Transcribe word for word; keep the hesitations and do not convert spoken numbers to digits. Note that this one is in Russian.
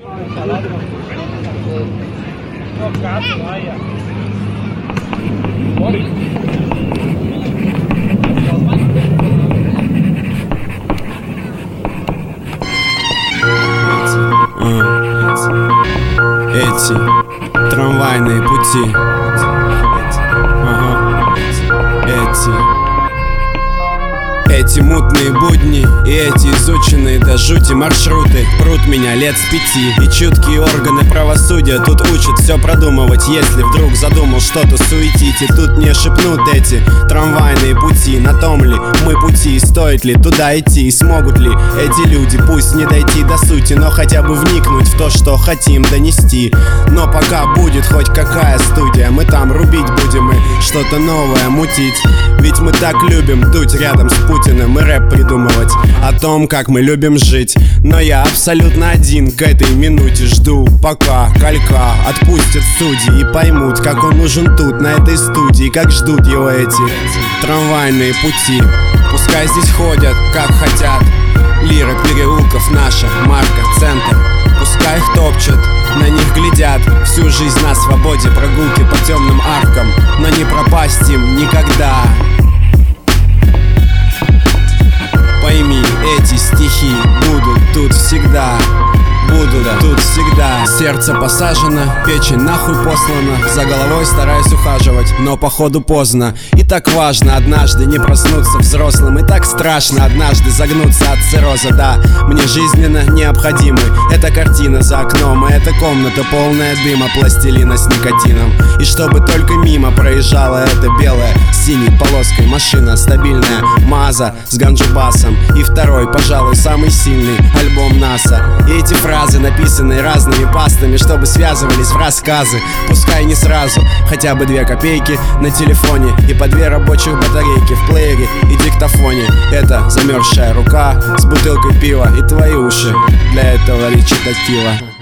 Эти трамвайные пути, ага. Эти Эти мутные будни и эти изученные до жути маршруты прут меня лет с пяти. И чуткие органы правосудия тут учат все продумывать. Если вдруг задумал что-то суетить, и тут мне шепнут эти трамвайные пути. На том ли мы пути, стоит ли туда идти, и смогут ли эти люди, пусть не дойти до сути, но хотя бы вникнуть в то, что хотим донести. Но пока будет хоть какая студия, мы там рубить будем и что-то новое мутить. Ведь мы так любим дуть рядом с Путиным и рэп придумывать о том, как мы любим жить. Но я абсолютно один к этой минуте жду, пока Калька отпустят судьи и поймут, как он нужен тут, на этой студии, как ждут его эти трамвайные пути. Пускай здесь ходят, как хотят, лира переулков наша, марка, центр. Пускай их топчут, на них глядят, всю жизнь на свободе, прогулки по темным аркам, но не пропасть им никогда. Пойми, эти стихи будут тут всегда, будут тут всегда. Сердце посажено, печень нахуй послана, за головой стараюсь ухаживать, но походу поздно. И так важно однажды не проснуться взрослым, и так страшно однажды загнуться от цирроза. Да, мне жизненно необходимы эта картина за окном, и эта комната полная дыма, пластилина с никотином. И чтобы только мимо проезжала эта белая с синей полоской машина, стабильная Маза с ганджубасом, и второй, пожалуй, самый сильный альбом НАСА. И эти фразы, написанные разными пастами, чтобы связывались в рассказы. Пускай не сразу, хотя бы две копейки на телефоне и по две рабочих батарейки в плеере и диктофоне. Это замерзшая рука с бутылкой пива и твои уши для этого речитатива.